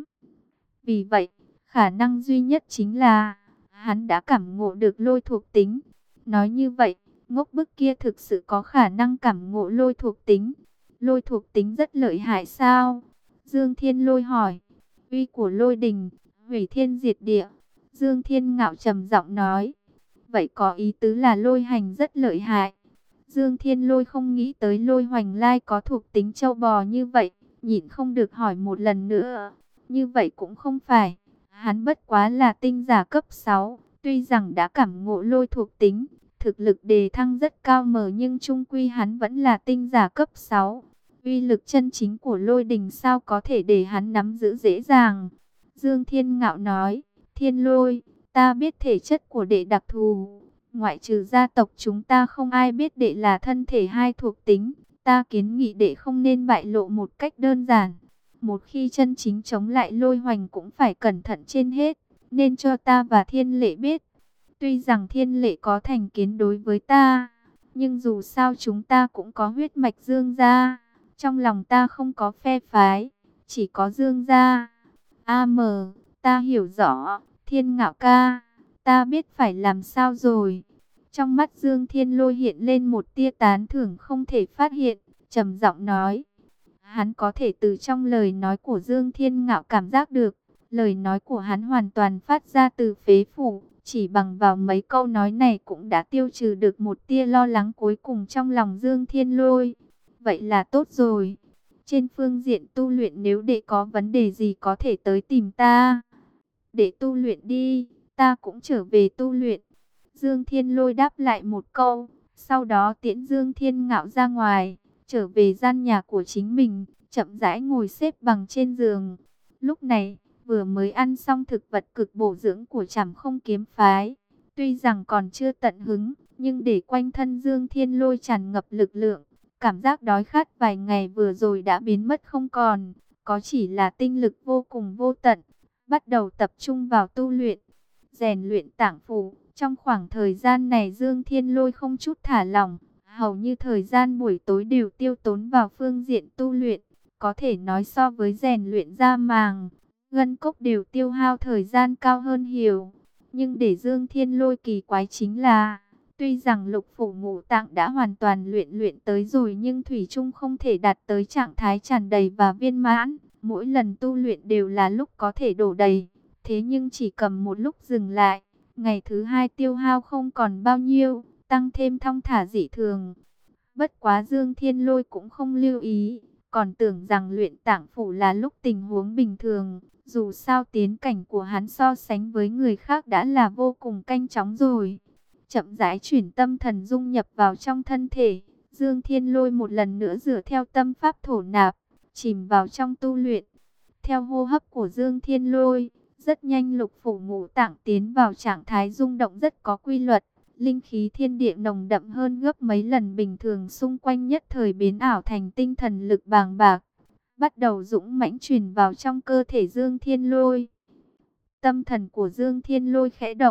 Vì vậy, khả năng duy nhất chính là hắn đã cảm ngộ được lôi thuộc tính. Nói như vậy, ngốc bức kia thực sự có khả năng cảm ngộ lôi thuộc tính. Lôi thuộc tính rất lợi hại sao? Dương Thiên Lôi hỏi. Uy của lôi đình, hủy thiên diệt địa. Dương Thiên Ngạo trầm giọng nói. Vậy có ý tứ là lôi hành rất lợi hại. Dương Thiên Lôi không nghĩ tới lôi hoành lai có thuộc tính châu bò như vậy, nhịn không được hỏi một lần nữa. Như vậy cũng không phải, hắn bất quá là tinh giả cấp sáu, tuy rằng đã cảm ngộ lôi thuộc tính, thực lực đề thăng rất cao mờ nhưng chung quy hắn vẫn là tinh giả cấp sáu. Uy lực chân chính của lôi đình sao có thể để hắn nắm giữ dễ dàng. Dương Thiên Ngạo nói, Thiên Lôi, ta biết thể chất của đệ đặc thù. Ngoại trừ gia tộc chúng ta không ai biết đệ là thân thể hai thuộc tính. Ta kiến nghị đệ không nên bại lộ một cách đơn giản. Một khi chân chính chống lại lôi hoành cũng phải cẩn thận trên hết. Nên cho ta và Thiên Lệ biết. Tuy rằng Thiên Lệ có thành kiến đối với ta, nhưng dù sao chúng ta cũng có huyết mạch Dương gia. Trong lòng ta không có phe phái, chỉ có Dương gia. A mờ, ta hiểu rõ, Thiên Ngạo ca. Ta biết phải làm sao rồi. Trong mắt Dương Thiên Lôi hiện lên một tia tán thưởng không thể phát hiện, trầm giọng nói. Hắn có thể từ trong lời nói của Dương Thiên Ngạo cảm giác được, lời nói của hắn hoàn toàn phát ra từ phế phủ, chỉ bằng vào mấy câu nói này cũng đã tiêu trừ được một tia lo lắng cuối cùng trong lòng Dương Thiên Lôi. Vậy là tốt rồi. Trên phương diện tu luyện nếu đệ có vấn đề gì có thể tới tìm ta. Để tu luyện đi. Ta cũng trở về tu luyện. Dương Thiên Lôi đáp lại một câu. Sau đó tiễn Dương Thiên Ngạo ra ngoài. Trở về gian nhà của chính mình. Chậm rãi ngồi xếp bằng trên giường. Lúc này vừa mới ăn xong thực vật cực bổ dưỡng của Trảm Không kiếm phái. Tuy rằng còn chưa tận hứng. Nhưng để quanh thân Dương Thiên Lôi tràn ngập lực lượng. Cảm giác đói khát vài ngày vừa rồi đã biến mất không còn. Có chỉ là tinh lực vô cùng vô tận. Bắt đầu tập trung vào tu luyện. Rèn luyện tạng phủ. Trong khoảng thời gian này Dương Thiên Lôi không chút thả lỏng. Hầu như thời gian buổi tối đều tiêu tốn vào phương diện tu luyện. Có thể nói so với rèn luyện da màng, gân cốt đều tiêu hao thời gian cao hơn nhiều. Nhưng để Dương Thiên Lôi kỳ quái chính là, tuy rằng lục phủ ngũ tạng đã hoàn toàn luyện luyện tới rồi nhưng thủy chung không thể đạt tới trạng thái tràn đầy và viên mãn. Mỗi lần tu luyện đều là lúc có thể đổ đầy. Thế nhưng chỉ cầm một lúc dừng lại, ngày thứ hai tiêu hao không còn bao nhiêu, tăng thêm thong thả dị thường. Bất quá Dương Thiên Lôi cũng không lưu ý, còn tưởng rằng luyện tạng phủ là lúc tình huống bình thường. Dù sao tiến cảnh của hắn so sánh với người khác đã là vô cùng nhanh chóng rồi. Chậm rãi chuyển tâm thần dung nhập vào trong thân thể, Dương Thiên Lôi một lần nữa dựa theo tâm pháp thổ nạp, chìm vào trong tu luyện. Theo hô hấp của Dương Thiên Lôi, rất nhanh lục phủ ngũ tạng tiến vào trạng thái rung động rất có quy luật. Linh khí thiên địa nồng đậm hơn gấp mấy lần bình thường xung quanh nhất thời biến ảo thành tinh thần lực bàng bạc. Bắt đầu dũng mãnh truyền vào trong cơ thể Dương Thiên Lôi. Tâm thần của Dương Thiên Lôi khẽ động,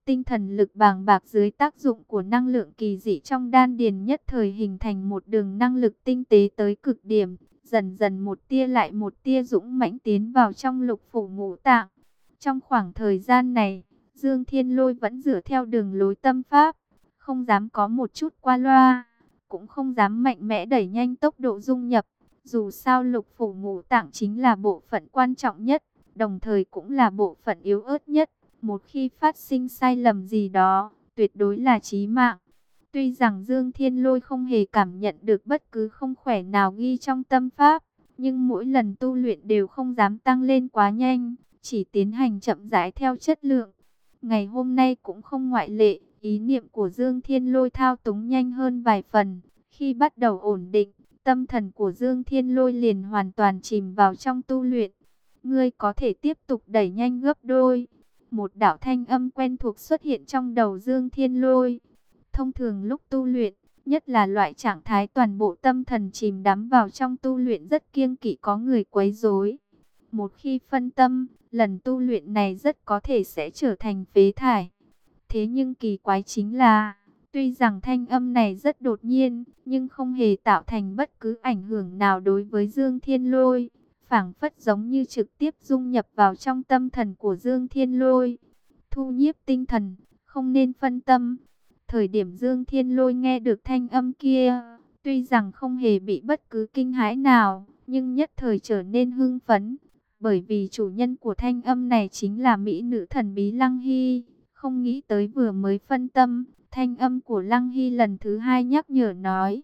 tinh thần lực bàng bạc dưới tác dụng của năng lượng kỳ dị trong đan điền nhất thời hình thành một đường năng lực tinh tế tới cực điểm, dần dần một tia lại một tia dũng mãnh tiến vào trong lục phủ ngũ tạng. Trong khoảng thời gian này, Dương Thiên Lôi vẫn dựa theo đường lối tâm pháp, không dám có một chút qua loa, cũng không dám mạnh mẽ đẩy nhanh tốc độ dung nhập. Dù sao lục phủ ngũ tạng chính là bộ phận quan trọng nhất, đồng thời cũng là bộ phận yếu ớt nhất. Một khi phát sinh sai lầm gì đó, tuyệt đối là chí mạng. Tuy rằng Dương Thiên Lôi không hề cảm nhận được bất cứ không khỏe nào ghi trong tâm pháp, nhưng mỗi lần tu luyện đều không dám tăng lên quá nhanh, chỉ tiến hành chậm rãi theo chất lượng. Ngày hôm nay cũng không ngoại lệ, ý niệm của Dương Thiên Lôi thao túng nhanh hơn vài phần. Khi bắt đầu ổn định, tâm thần của Dương Thiên Lôi liền hoàn toàn chìm vào trong tu luyện. Ngươi có thể tiếp tục đẩy nhanh gấp đôi. Một đạo thanh âm quen thuộc xuất hiện trong đầu Dương Thiên Lôi. Thông thường lúc tu luyện, nhất là loại trạng thái toàn bộ tâm thần chìm đắm vào trong tu luyện rất kiêng kỵ có người quấy rối. Một khi phân tâm, lần tu luyện này rất có thể sẽ trở thành phế thải. Thế nhưng kỳ quái chính là, tuy rằng thanh âm này rất đột nhiên, nhưng không hề tạo thành bất cứ ảnh hưởng nào đối với Dương Thiên Lôi. Phảng phất giống như trực tiếp dung nhập vào trong tâm thần của Dương Thiên Lôi. Thu nhiếp tinh thần, không nên phân tâm. Thời điểm Dương Thiên Lôi nghe được thanh âm kia, tuy rằng không hề bị bất cứ kinh hãi nào, nhưng nhất thời trở nên hưng phấn. Bởi vì chủ nhân của thanh âm này chính là mỹ nữ thần bí Lăng Hy. Không nghĩ tới vừa mới phân tâm, thanh âm của Lăng Hy lần thứ hai nhắc nhở nói.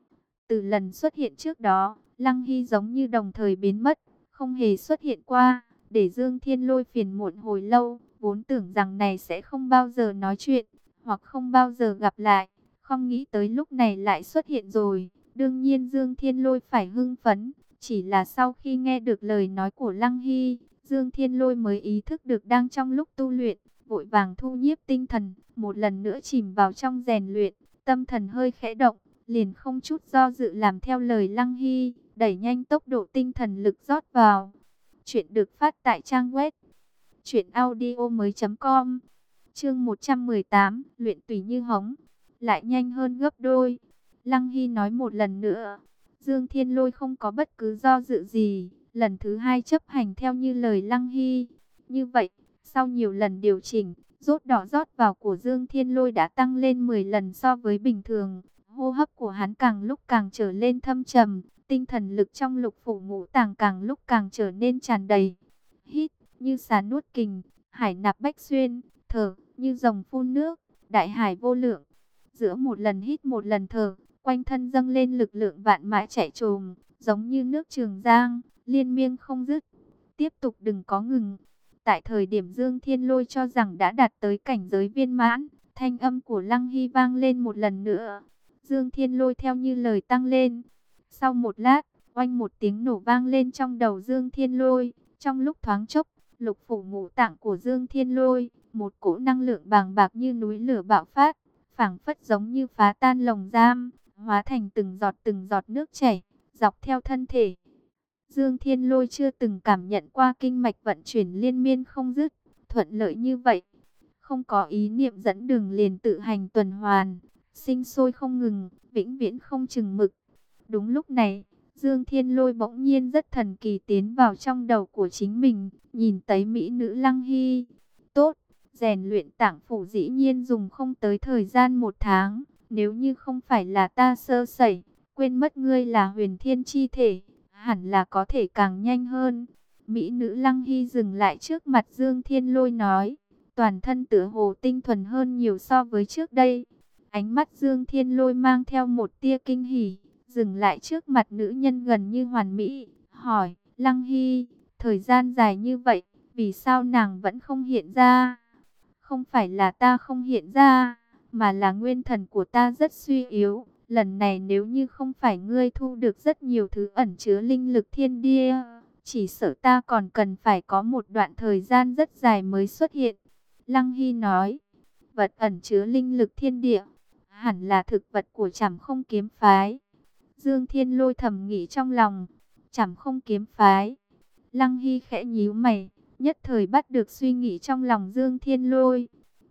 Từ lần xuất hiện trước đó, Lăng Hy giống như đồng thời biến mất, không hề xuất hiện qua, để Dương Thiên Lôi phiền muộn hồi lâu, vốn tưởng rằng này sẽ không bao giờ nói chuyện, hoặc không bao giờ gặp lại, không nghĩ tới lúc này lại xuất hiện rồi. Đương nhiên Dương Thiên Lôi phải hưng phấn, chỉ là sau khi nghe được lời nói của Lăng Hy, Dương Thiên Lôi mới ý thức được đang trong lúc tu luyện, vội vàng thu nhiếp tinh thần, một lần nữa chìm vào trong rèn luyện, tâm thần hơi khẽ động, liền không chút do dự làm theo lời Lăng Hy, đẩy nhanh tốc độ tinh thần lực rót vào. Chuyện được phát tại trang web truyện audio mới chấm com. Chương một trăm mười tám, luyện tùy như hống, lại nhanh hơn gấp đôi. Lăng Hy nói một lần nữa. Dương Thiên Lôi không có bất cứ do dự gì, lần thứ hai chấp hành theo như lời Lăng Hy. Như vậy, sau nhiều lần điều chỉnh, rốt đỏ rót vào của Dương Thiên Lôi đã tăng lên mười lần so với bình thường. Hô hấp của hắn càng lúc càng trở lên thâm trầm, tinh thần lực trong lục phủ ngũ tạng càng lúc càng trở nên tràn đầy. Hít, như xà nuốt kình, hải nạp bách xuyên, thở, như rồng phun nước, đại hải vô lượng. Giữa một lần hít một lần thở, quanh thân dâng lên lực lượng vạn mã chảy trồm, giống như nước Trường Giang, liên miên không dứt. Tiếp tục đừng có ngừng. Tại thời điểm Dương Thiên Lôi cho rằng đã đạt tới cảnh giới viên mãn, thanh âm của Lăng Hy vang lên một lần nữa. Dương Thiên Lôi theo như lời tăng lên. Sau một lát, oanh một tiếng nổ vang lên trong đầu Dương Thiên Lôi. Trong lúc thoáng chốc, lục phủ ngũ tạng của Dương Thiên Lôi, một cỗ năng lượng bàng bạc như núi lửa bạo phát, phảng phất giống như phá tan lồng giam, hóa thành từng giọt từng giọt nước chảy, dọc theo thân thể. Dương Thiên Lôi chưa từng cảm nhận qua kinh mạch vận chuyển liên miên không dứt, thuận lợi như vậy. Không có ý niệm dẫn đường liền tự hành tuần hoàn, sinh sôi không ngừng, vĩnh viễn không chừng mực. Đúng lúc này, Dương Thiên Lôi bỗng nhiên rất thần kỳ tiến vào trong đầu của chính mình, nhìn thấy mỹ nữ Lăng Hy. Tốt, rèn luyện tạng phủ dĩ nhiên dùng không tới thời gian một tháng, nếu như không phải là ta sơ sẩy, quên mất ngươi là huyền thiên chi thể, hẳn là có thể càng nhanh hơn. Mỹ nữ Lăng Hy dừng lại trước mặt Dương Thiên Lôi nói, toàn thân tựa hồ tinh thuần hơn nhiều so với trước đây. Ánh mắt Dương Thiên Lôi mang theo một tia kinh hỉ, dừng lại trước mặt nữ nhân gần như hoàn mỹ, hỏi, Lăng Hy, thời gian dài như vậy, vì sao nàng vẫn không hiện ra? Không phải là ta không hiện ra, mà là nguyên thần của ta rất suy yếu. Lần này nếu như không phải ngươi thu được rất nhiều thứ ẩn chứa linh lực thiên địa, chỉ sợ ta còn cần phải có một đoạn thời gian rất dài mới xuất hiện. Lăng Hy nói, vật ẩn chứa linh lực thiên địa, hẳn là thực vật của Trảm Không kiếm phái. Dương Thiên Lôi thầm nghĩ trong lòng, Trảm Không kiếm phái. Lăng Hy khẽ nhíu mày, nhất thời bắt được suy nghĩ trong lòng Dương Thiên Lôi.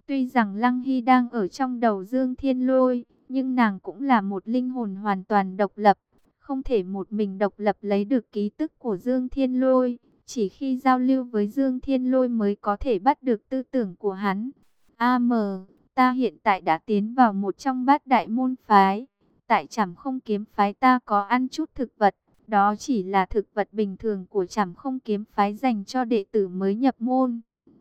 Tuy rằng Lăng Hy đang ở trong đầu Dương Thiên Lôi, nhưng nàng cũng là một linh hồn hoàn toàn độc lập, không thể một mình độc lập lấy được ký tức của Dương Thiên Lôi. Chỉ khi giao lưu với Dương Thiên Lôi mới có thể bắt được tư tưởng của hắn. A mờ, ta hiện tại đã tiến vào một trong bát đại môn phái. Tại Trảm Không Kiếm phái ta có ăn chút thực vật. Đó chỉ là thực vật bình thường của Trảm Không Kiếm phái dành cho đệ tử mới nhập môn.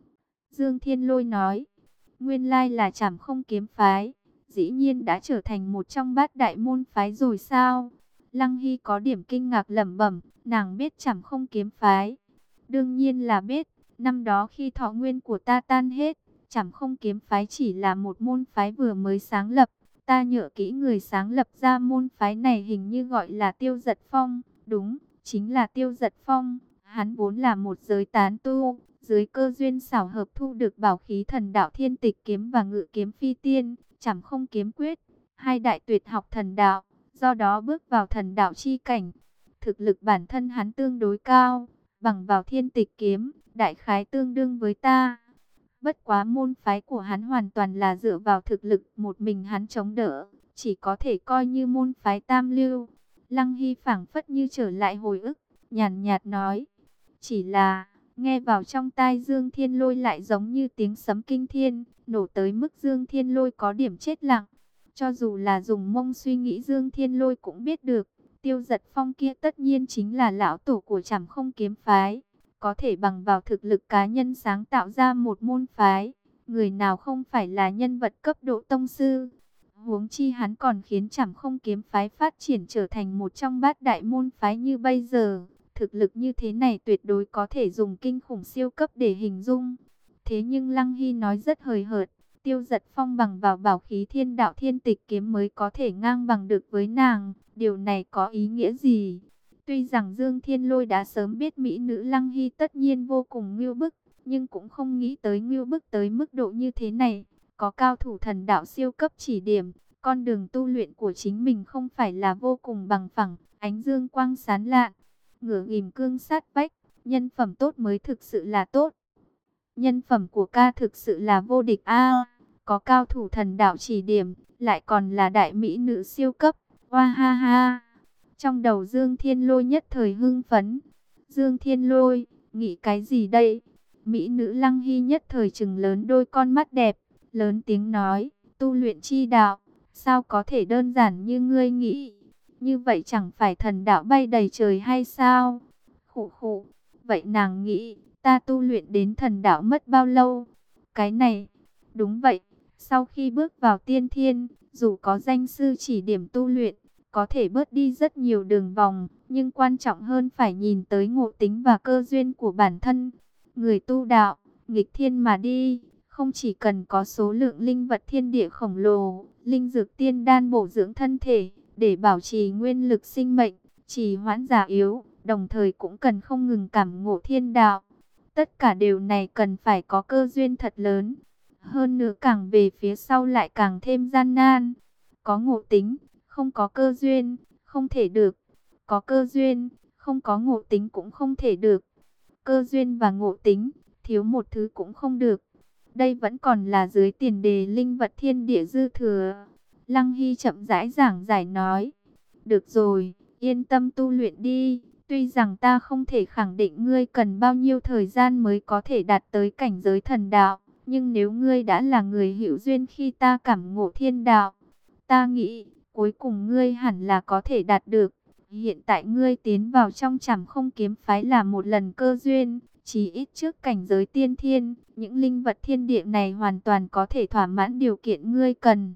Dương Thiên Lôi nói, nguyên lai là Trảm Không Kiếm phái, dĩ nhiên đã trở thành một trong bát đại môn phái rồi sao? Lăng Hy có điểm kinh ngạc lẩm bẩm, nàng biết Trảm Không Kiếm phái. Đương nhiên là biết, năm đó khi thọ nguyên của ta tan hết, Trảm Không Kiếm phái chỉ là một môn phái vừa mới sáng lập. Ta nhớ kỹ người sáng lập ra môn phái này hình như gọi là Tiêu Giật Phong. Đúng, chính là Tiêu Giật Phong. Hắn vốn là một giới tán tu, dưới cơ duyên xảo hợp thu được bảo khí thần đạo Thiên Tịch kiếm và Ngự kiếm phi tiên, Trảm Không Kiếm quyết, hai đại tuyệt học thần đạo, do đó bước vào thần đạo chi cảnh. Thực lực bản thân hắn tương đối cao, bằng vào Thiên Tịch kiếm, đại khái tương đương với ta. Bất quá môn phái của hắn hoàn toàn là dựa vào thực lực một mình hắn chống đỡ, chỉ có thể coi như môn phái tam lưu. Lăng Hy phảng phất như trở lại hồi ức, nhàn nhạt nói, chỉ là nghe vào trong tai Dương Thiên Lôi lại giống như tiếng sấm kinh thiên, nổ tới mức Dương Thiên Lôi có điểm chết lặng. Cho dù là dùng mông suy nghĩ Dương Thiên Lôi cũng biết được, Tiêu Giật Phong kia tất nhiên chính là lão tổ của Trảm Không Kiếm phái. Có thể bằng vào thực lực cá nhân sáng tạo ra một môn phái, người nào không phải là nhân vật cấp độ tông sư. Huống chi hắn còn khiến Trảm Không Kiếm phái phát triển trở thành một trong bát đại môn phái như bây giờ. Thực lực như thế này tuyệt đối có thể dùng kinh khủng siêu cấp để hình dung. Thế nhưng Lăng Hy nói rất hời hợt, Tiêu Giật Phong bằng vào bảo khí thiên đạo Thiên Tịch kiếm mới có thể ngang bằng được với nàng. Điều này có ý nghĩa gì? Tuy rằng Dương Thiên Lôi đã sớm biết mỹ nữ Lăng Hy tất nhiên vô cùng ngưu bức, nhưng cũng không nghĩ tới ngưu bức tới mức độ như thế này. Có cao thủ thần đạo siêu cấp chỉ điểm, con đường tu luyện của chính mình không phải là vô cùng bằng phẳng, ánh dương quang sáng lạn, ngửa ghim cương sát vách, nhân phẩm tốt mới thực sự là tốt. Nhân phẩm của ca thực sự là vô địch a, có cao thủ thần đạo chỉ điểm, lại còn là đại mỹ nữ siêu cấp, oa ha ha. Trong đầu Dương Thiên Lôi nhất thời hưng phấn. Dương Thiên Lôi, nghĩ cái gì đây? Mỹ nữ Lăng Hy nhất thời trừng lớn đôi con mắt đẹp, lớn tiếng nói, tu luyện chi đạo, sao có thể đơn giản như ngươi nghĩ? Như vậy chẳng phải thần đạo bay đầy trời hay sao? Khụ khụ, vậy nàng nghĩ, ta tu luyện đến thần đạo mất bao lâu? Cái này, đúng vậy, sau khi bước vào tiên thiên, dù có danh sư chỉ điểm tu luyện, có thể bớt đi rất nhiều đường vòng, nhưng quan trọng hơn phải nhìn tới ngộ tính và cơ duyên của bản thân. Người tu đạo, nghịch thiên mà đi, không chỉ cần có số lượng linh vật thiên địa khổng lồ, linh dược tiên đan bổ dưỡng thân thể, để bảo trì nguyên lực sinh mệnh, trì hoãn già yếu, đồng thời cũng cần không ngừng cảm ngộ thiên đạo. Tất cả điều này cần phải có cơ duyên thật lớn. Hơn nữa càng về phía sau lại càng thêm gian nan. Có ngộ tính, không có cơ duyên, không thể được. Có cơ duyên, không có ngộ tính cũng không thể được. Cơ duyên và ngộ tính, thiếu một thứ cũng không được. Đây vẫn còn là dưới tiền đề linh vật thiên địa dư thừa. Lăng Hy chậm rãi giảng giải nói. Được rồi, yên tâm tu luyện đi. Tuy rằng ta không thể khẳng định ngươi cần bao nhiêu thời gian mới có thể đạt tới cảnh giới thần đạo. Nhưng nếu ngươi đã là người hữu duyên khi ta cảm ngộ thiên đạo, ta nghĩ cuối cùng ngươi hẳn là có thể đạt được. Hiện tại ngươi tiến vào trong Trảm Không Kiếm phái là một lần cơ duyên, chỉ ít trước cảnh giới tiên thiên, những linh vật thiên địa này hoàn toàn có thể thỏa mãn điều kiện ngươi cần.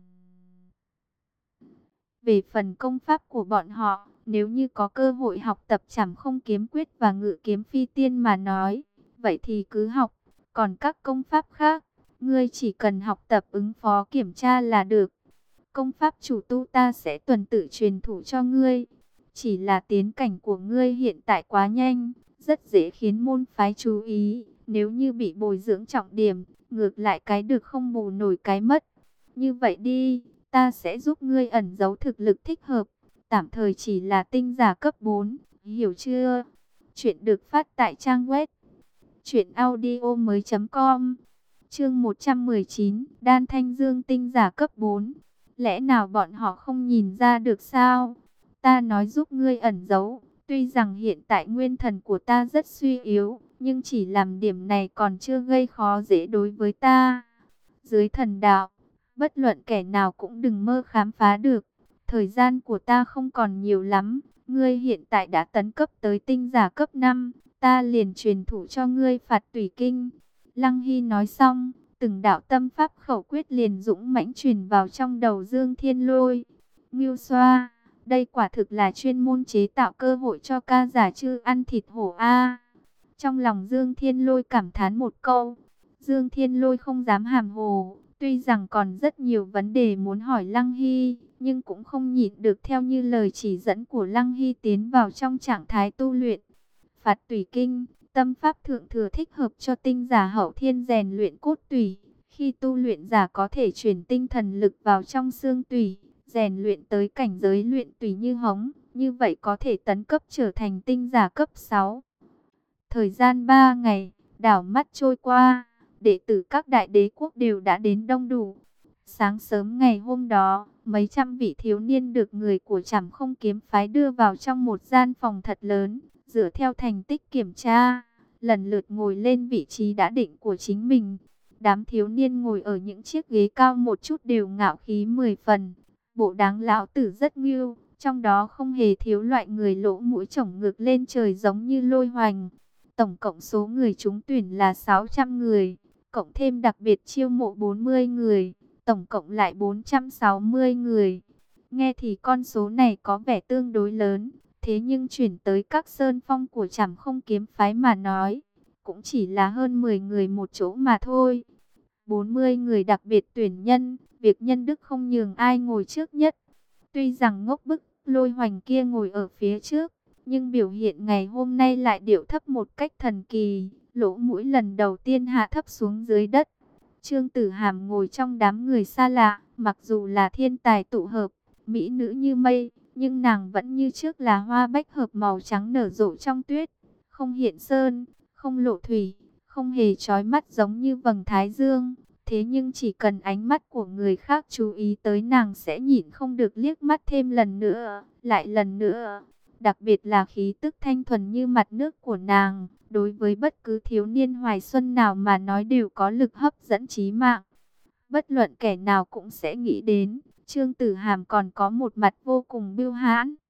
Về phần công pháp của bọn họ, nếu như có cơ hội học tập Trảm Không Kiếm quyết và Ngự kiếm phi tiên mà nói, vậy thì cứ học. Còn các công pháp khác, ngươi chỉ cần học tập ứng phó kiểm tra là được. Công pháp chủ tu ta sẽ tuần tự truyền thụ cho ngươi. Chỉ là tiến cảnh của ngươi hiện tại quá nhanh, rất dễ khiến môn phái chú ý. Nếu như bị bồi dưỡng trọng điểm, ngược lại cái được không bù nổi cái mất. Như vậy đi, ta sẽ giúp ngươi ẩn giấu thực lực thích hợp. Tạm thời chỉ là tinh giả cấp bốn, hiểu chưa? Chuyện được phát tại trang web truyện audio mới chấm com. Chương một trăm mười chín, Đan Thanh Dương tinh giả cấp bốn. Lẽ nào bọn họ không nhìn ra được sao? Ta nói giúp ngươi ẩn giấu, tuy rằng hiện tại nguyên thần của ta rất suy yếu, nhưng chỉ làm điểm này còn chưa gây khó dễ đối với ta. Dưới thần đạo, bất luận kẻ nào cũng đừng mơ khám phá được. Thời gian của ta không còn nhiều lắm, ngươi hiện tại đã tấn cấp tới tinh giả cấp năm, ta liền truyền thụ cho ngươi phạt tùy kinh. Lăng Hy nói xong, từng đạo tâm pháp khẩu quyết liền dũng mãnh truyền vào trong đầu Dương Thiên Lôi. Ngưu xoa, đây quả thực là chuyên môn chế tạo cơ hội cho ca giả chư ăn thịt hổ a. Trong lòng Dương Thiên Lôi cảm thán một câu. Dương Thiên Lôi không dám hàm hồ, tuy rằng còn rất nhiều vấn đề muốn hỏi Lăng Hy, nhưng cũng không nhịn được theo như lời chỉ dẫn của Lăng Hy tiến vào trong trạng thái tu luyện. Phạt tùy kinh, tâm pháp thượng thừa thích hợp cho tinh giả hậu thiên rèn luyện cốt tủy. Khi tu luyện giả có thể chuyển tinh thần lực vào trong xương tủy, rèn luyện tới cảnh giới luyện tủy như hống, như vậy có thể tấn cấp trở thành tinh giả cấp sáu. Thời gian ba ngày, đảo mắt trôi qua, đệ tử các đại đế quốc đều đã đến đông đủ. Sáng sớm ngày hôm đó, mấy trăm vị thiếu niên được người của Trảm Không Kiếm phái đưa vào trong một gian phòng thật lớn, dựa theo thành tích kiểm tra, lần lượt ngồi lên vị trí đã định của chính mình. Đám thiếu niên ngồi ở những chiếc ghế cao một chút đều ngạo khí mười phần, bộ đáng lão tử rất ngưu, trong đó không hề thiếu loại người lỗ mũi chổng ngược lên trời giống như Lôi Hoành. Tổng cộng số người trúng tuyển là sáu trăm người, cộng thêm đặc biệt chiêu mộ bốn mươi người, tổng cộng lại bốn trăm sáu mươi người. Nghe thì con số này có vẻ tương đối lớn, thế nhưng chuyển tới các sơn phong của Trảm Không Kiếm phái mà nói, cũng chỉ là hơn mười người một chỗ mà thôi. bốn mươi người đặc biệt tuyển nhân, việc nhân đức không nhường ai ngồi trước nhất. Tuy rằng ngốc bức, Lôi Hoành kia ngồi ở phía trước, nhưng biểu hiện ngày hôm nay lại điệu thấp một cách thần kỳ, lỗ mũi lần đầu tiên hạ thấp xuống dưới đất. Trương Tử Hàm ngồi trong đám người xa lạ, mặc dù là thiên tài tụ hợp, mỹ nữ như mây, nhưng nàng vẫn như trước là hoa bách hợp màu trắng nở rộ trong tuyết, không hiện sơn, không lộ thủy, không hề chói mắt giống như vầng thái dương. Thế nhưng chỉ cần ánh mắt của người khác chú ý tới nàng sẽ nhịn không được liếc mắt thêm lần nữa, lại lần nữa. Đặc biệt là khí tức thanh thuần như mặt nước của nàng, đối với bất cứ thiếu niên hoài xuân nào mà nói đều có lực hấp dẫn chí mạng. Bất luận kẻ nào cũng sẽ nghĩ đến, Trương Tử Hàm còn có một mặt vô cùng bưu hãn,